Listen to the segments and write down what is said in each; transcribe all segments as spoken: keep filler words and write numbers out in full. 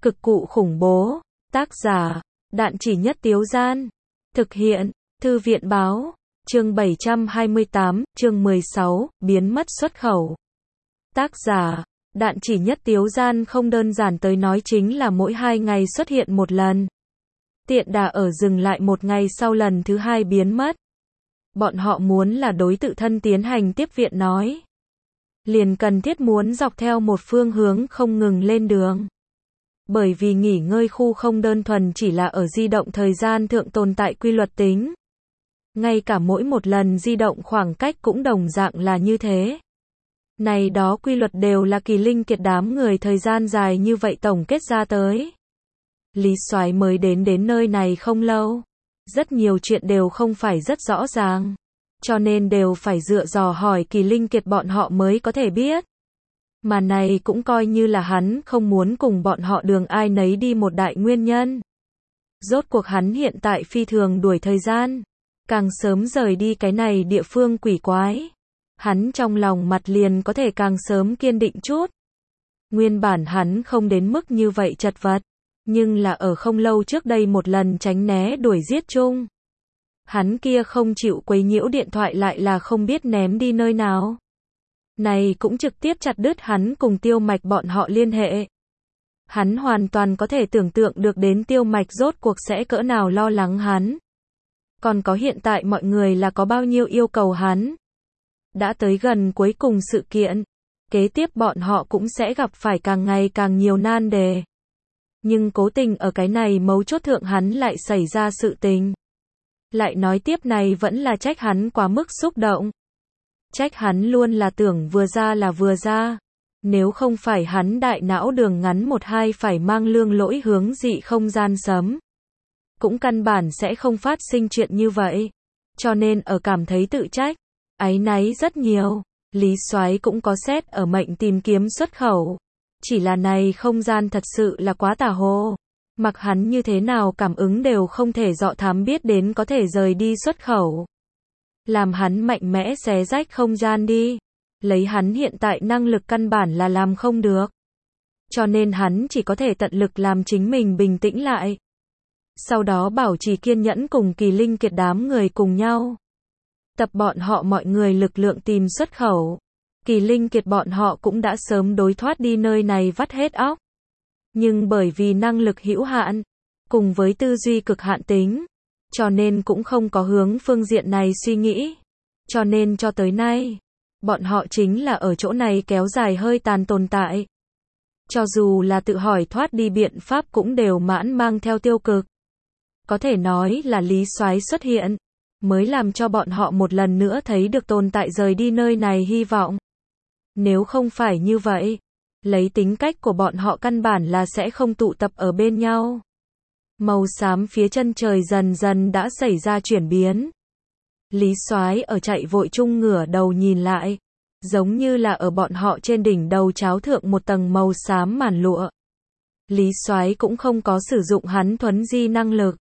Cực cụ khủng bố. Tác giả, Đạn Chỉ Nhất Tiếu Gian. Thực hiện, Thư viện báo. Chương bảy trăm hai mươi tám, chương mười sáu, biến mất xuất khẩu. Tác giả, Đạn Chỉ Nhất Tiếu Gian không đơn giản tới nói chính là mỗi hai ngày xuất hiện một lần. Tiện đà ở dừng lại một ngày sau lần thứ hai biến mất. Bọn họ muốn là đối tự thân tiến hành tiếp viện nói. Liền cần thiết muốn dọc theo một phương hướng không ngừng lên đường. Bởi vì nghỉ ngơi khu không đơn thuần chỉ là ở di động thời gian thượng tồn tại quy luật tính. Ngay cả mỗi một lần di động khoảng cách cũng đồng dạng là như thế. Này đó quy luật đều là Kỳ Linh Kiệt đám người thời gian dài như vậy tổng kết ra tới. Lý Soái mới đến đến nơi này không lâu. Rất nhiều chuyện đều không phải rất rõ ràng. Cho nên đều phải dựa dò hỏi Kỳ Linh Kiệt bọn họ mới có thể biết. Mà này cũng coi như là hắn không muốn cùng bọn họ đường ai nấy đi một đại nguyên nhân. Rốt cuộc hắn hiện tại phi thường đuổi thời gian. Càng sớm rời đi cái này địa phương quỷ quái. Hắn trong lòng mặt liền có thể càng sớm kiên định chút. Nguyên bản hắn không đến mức như vậy chật vật. Nhưng là ở không lâu trước đây một lần tránh né đuổi giết chung. Hắn kia không chịu quấy nhiễu điện thoại lại là không biết ném đi nơi nào. Này cũng trực tiếp chặt đứt hắn cùng Tiêu Mạch bọn họ liên hệ. Hắn hoàn toàn có thể tưởng tượng được đến Tiêu Mạch rốt cuộc sẽ cỡ nào lo lắng hắn. Còn có hiện tại mọi người là có bao nhiêu yêu cầu hắn. Đã tới gần cuối cùng sự kiện. Kế tiếp bọn họ cũng sẽ gặp phải càng ngày càng nhiều nan đề. Nhưng cố tình ở cái này mấu chốt thượng hắn lại xảy ra sự tình. Lại nói tiếp này vẫn là trách hắn quá mức xúc động. Trách hắn luôn là tưởng vừa ra là vừa ra. Nếu không phải hắn đại não đường ngắn một hai phải mang lương lỗi hướng dị không gian sấm. Cũng căn bản sẽ không phát sinh chuyện như vậy. Cho nên ở cảm thấy tự trách. Áy náy rất nhiều. Lý Soái cũng có xét ở mệnh tìm kiếm xuất khẩu. Chỉ là này không gian thật sự là quá tà hồ. Mặc hắn như thế nào cảm ứng đều không thể dọ thám biết đến có thể rời đi xuất khẩu. Làm hắn mạnh mẽ xé rách không gian đi. Lấy hắn hiện tại năng lực căn bản là làm không được. Cho nên hắn chỉ có thể tận lực làm chính mình bình tĩnh lại. Sau đó bảo trì kiên nhẫn cùng Kỳ Linh Kiệt đám người cùng nhau. Tập bọn họ mọi người lực lượng tìm xuất khẩu. Kỳ Linh Kiệt bọn họ cũng đã sớm đối thoát đi nơi này vắt hết óc. Nhưng bởi vì năng lực hữu hạn, cùng với tư duy cực hạn tính, cho nên cũng không có hướng phương diện này suy nghĩ. Cho nên cho tới nay, bọn họ chính là ở chỗ này kéo dài hơi tàn tồn tại. Cho dù là tự hỏi thoát đi biện pháp cũng đều mãn mang theo tiêu cực. Có thể nói là Lý Soái xuất hiện, mới làm cho bọn họ một lần nữa thấy được tồn tại rời đi nơi này hy vọng. Nếu không phải như vậy, lấy tính cách của bọn họ căn bản là sẽ không tụ tập ở bên nhau. Màu xám phía chân trời dần dần đã xảy ra chuyển biến. Lý Soái ở chạy vội chung ngửa đầu nhìn lại, giống như là ở bọn họ trên đỉnh đầu cháo thượng một tầng màu xám màn lụa. Lý Soái cũng không có sử dụng hắn thuấn di năng lực.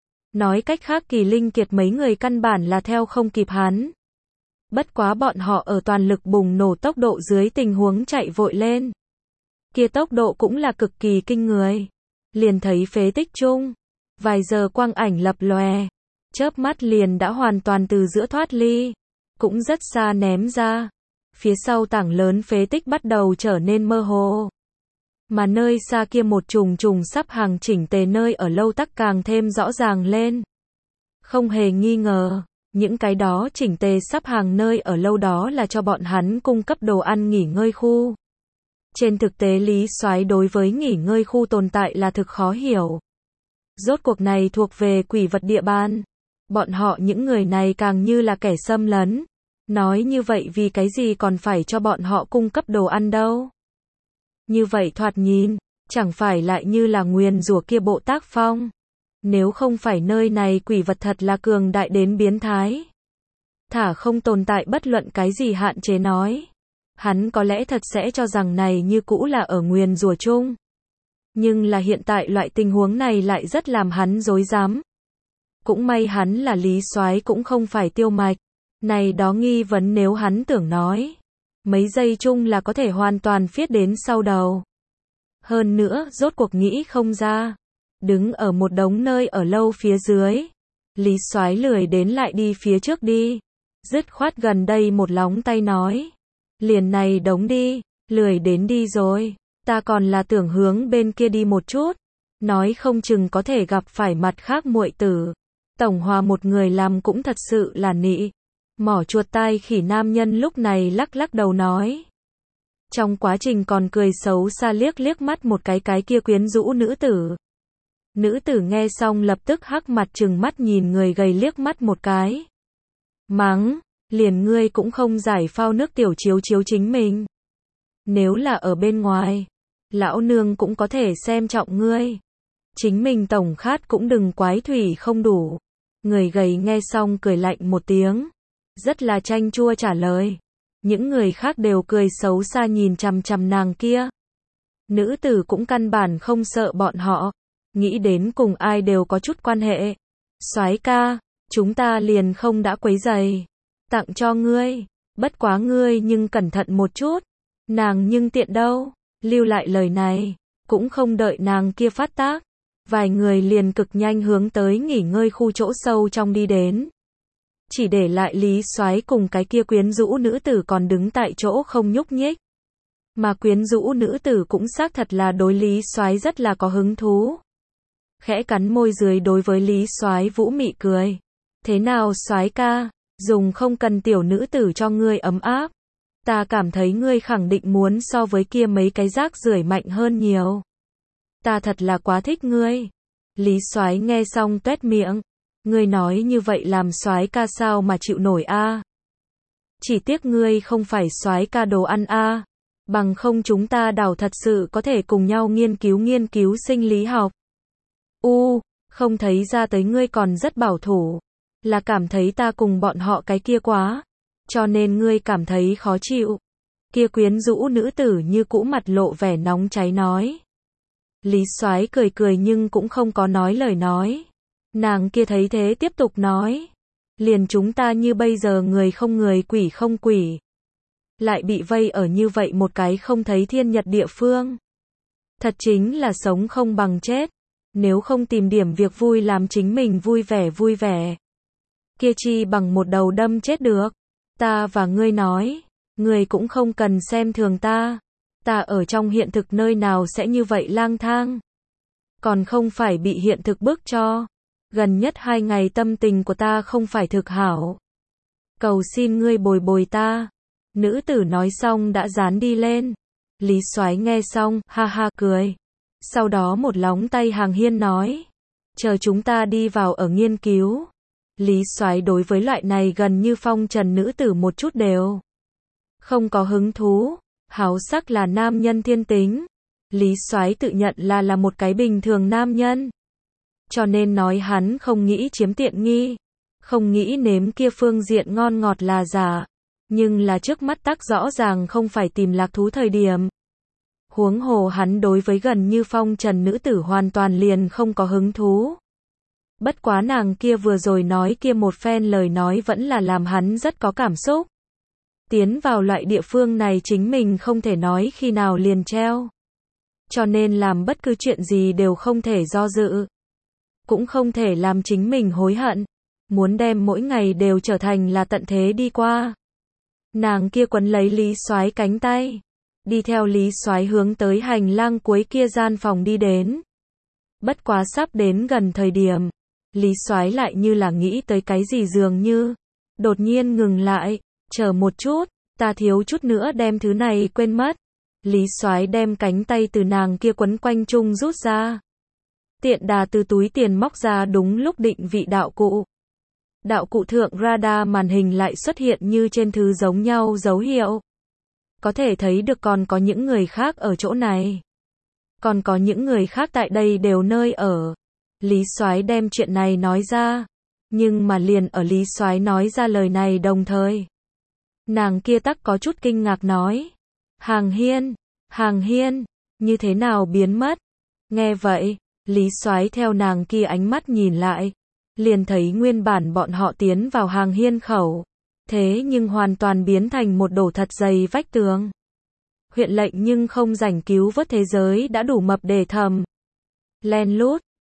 Nói cách khác Kỳ Linh Kiệt mấy người căn bản là theo không kịp hắn. Bất quá bọn họ ở toàn lực bùng nổ tốc độ dưới tình huống chạy vội lên. Kia tốc độ cũng là cực kỳ kinh người. Liền thấy phế tích chung. Vài giờ quang ảnh lập lòe. Chớp mắt liền đã hoàn toàn từ giữa thoát ly. Cũng rất xa ném ra. Phía sau tảng lớn phế tích bắt đầu trở nên mơ hồ. Mà nơi xa kia một trùng trùng sắp hàng chỉnh tề nơi ở lâu tắc càng thêm rõ ràng lên. Không hề nghi ngờ. Những cái đó chỉnh tề sắp hàng nơi ở lâu đó là cho bọn hắn cung cấp đồ ăn nghỉ ngơi khu. Trên thực tế Lý Soái đối với nghỉ ngơi khu tồn tại là thực khó hiểu. Rốt cuộc này thuộc về quỷ vật địa bàn. Bọn họ những người này càng như là kẻ xâm lấn. Nói như vậy vì cái gì còn phải cho bọn họ cung cấp đồ ăn đâu. Như vậy thoạt nhìn, chẳng phải lại như là nguyền rủa kia bộ tác phong. Nếu không phải nơi này quỷ vật thật là cường đại đến biến thái. Thả không tồn tại bất luận cái gì hạn chế nói. Hắn có lẽ thật sẽ cho rằng này như cũ là ở nguyền rủa chung. Nhưng là hiện tại loại tình huống này lại rất làm hắn rối rắm. Cũng may hắn là Lý Soái cũng không phải Tiêu Mạch. Này đó nghi vấn nếu hắn tưởng nói. Mấy giây chung là có thể hoàn toàn phiết đến sau đầu. Hơn nữa, rốt cuộc nghĩ không ra. Đứng ở một đống nơi ở lâu phía dưới. Lý Soái lười đến lại đi phía trước đi. Dứt khoát gần đây một lóng tay nói. Liền này đống đi, lười đến đi rồi. Ta còn là tưởng hướng bên kia đi một chút. Nói không chừng có thể gặp phải mặt khác muội tử. Tổng Hòa một người làm cũng thật sự là nị. Mỏ chuột tai khỉ nam nhân lúc này lắc lắc đầu nói. Trong quá trình còn cười xấu xa liếc liếc mắt một cái cái kia quyến rũ nữ tử. Nữ tử nghe xong lập tức hắc mặt trừng mắt nhìn người gầy liếc mắt một cái. Mắng, liền ngươi cũng không giải phao nước tiểu chiếu chiếu chính mình. Nếu là ở bên ngoài, lão nương cũng có thể xem trọng ngươi. Chính mình tổng khát cũng đừng quái thủy không đủ. Người gầy nghe xong cười lạnh một tiếng. Rất là chanh chua trả lời. Những người khác đều cười xấu xa nhìn chằm chằm nàng kia. Nữ tử cũng căn bản không sợ bọn họ. Nghĩ đến cùng ai đều có chút quan hệ. Soái ca, chúng ta liền không đã quấy giày. Tặng cho ngươi. Bất quá ngươi nhưng cẩn thận một chút. Nàng nhưng tiện đâu. Lưu lại lời này. Cũng không đợi nàng kia phát tác. Vài người liền cực nhanh hướng tới nghỉ ngơi khu chỗ sâu trong đi đến. Chỉ để lại Lý Soái cùng cái kia quyến rũ nữ tử còn đứng tại chỗ không nhúc nhích. Mà quyến rũ nữ tử cũng xác thật là đối Lý Soái rất là có hứng thú. Khẽ cắn môi dưới đối với Lý Soái vũ mị cười. Thế nào Soái ca, dùng không cần tiểu nữ tử cho ngươi ấm áp. Ta cảm thấy ngươi khẳng định muốn so với kia mấy cái rác rưởi mạnh hơn nhiều. Ta thật là quá thích ngươi. Lý Soái nghe xong tuét miệng. Ngươi nói như vậy làm Soái ca sao mà chịu nổi a? Chỉ tiếc ngươi không phải Soái ca đồ ăn a. Bằng không chúng ta đảo thật sự có thể cùng nhau nghiên cứu nghiên cứu sinh lý học. U, không thấy ra tới ngươi còn rất bảo thủ. Là cảm thấy ta cùng bọn họ cái kia quá. Cho nên ngươi cảm thấy khó chịu. Kia quyến rũ nữ tử như cũ mặt lộ vẻ nóng cháy nói. Lý Soái cười cười nhưng cũng không có nói lời nói. Nàng kia thấy thế tiếp tục nói. Liền chúng ta như bây giờ người không người quỷ không quỷ. Lại bị vây ở như vậy một cái không thấy thiên nhật địa phương. Thật chính là sống không bằng chết. Nếu không tìm điểm việc vui làm chính mình vui vẻ vui vẻ. Kia chi bằng một đầu đâm chết được. Ta và ngươi nói. Ngươi cũng không cần xem thường ta. Ta ở trong hiện thực nơi nào sẽ như vậy lang thang. Còn không phải bị hiện thực bức cho. Gần nhất hai ngày tâm tình của ta không phải thực hảo. Cầu xin ngươi bồi bồi ta. Nữ tử nói xong đã dán đi lên. Lý Soái nghe xong, ha ha cười. Sau đó một lóng tay Hàng Hiên nói. Chờ chúng ta đi vào ở nghiên cứu. Lý Soái đối với loại này gần như phong trần nữ tử một chút đều không có hứng thú. Háo sắc là nam nhân thiên tính. Lý Soái tự nhận là là một cái bình thường nam nhân. Cho nên nói hắn không nghĩ chiếm tiện nghi. Không nghĩ nếm kia phương diện ngon ngọt là giả. Nhưng là trước mắt tắc rõ ràng không phải tìm lạc thú thời điểm. Huống hồ hắn đối với gần như phong trần nữ tử hoàn toàn liền không có hứng thú. Bất quá nàng kia vừa rồi nói kia một phen lời nói vẫn là làm hắn rất có cảm xúc. Tiến vào loại địa phương này chính mình không thể nói khi nào liền treo. Cho nên làm bất cứ chuyện gì đều không thể do dự. Cũng không thể làm chính mình hối hận. Muốn đem mỗi ngày đều trở thành là tận thế đi qua. Nàng kia quấn lấy Lý Soái cánh tay. Đi theo Lý Soái hướng tới hành lang cuối kia gian phòng đi đến. Bất quá sắp đến gần thời điểm. Lý Soái lại như là nghĩ tới cái gì dường như. Đột nhiên ngừng lại. Chờ một chút, ta thiếu chút nữa đem thứ này quên mất. Lý Soái đem cánh tay từ nàng kia quấn quanh chung rút ra. Tiện đà từ túi tiền móc ra đúng lúc định vị đạo cụ. Đạo cụ thượng radar màn hình lại xuất hiện như trên thứ giống nhau dấu hiệu. Có thể thấy được còn có những người khác ở chỗ này. Còn có những người khác tại đây đều nơi ở. Lý Soái đem chuyện này nói ra. Nhưng mà liền ở Lý Soái nói ra lời này đồng thời. Nàng kia tắc có chút kinh ngạc nói. Hàng Hiên, Hàng Hiên, như thế nào biến mất? Nghe vậy, Lý Soái theo nàng kia ánh mắt nhìn lại. Liền thấy nguyên bản bọn họ tiến vào Hàng Hiên khẩu. Thế nhưng hoàn toàn biến thành một đổ thật dày vách tường. huyện lệnh nhưng không rảnh cứu vớt thế giới đã đủ mập để thầm. Len lút,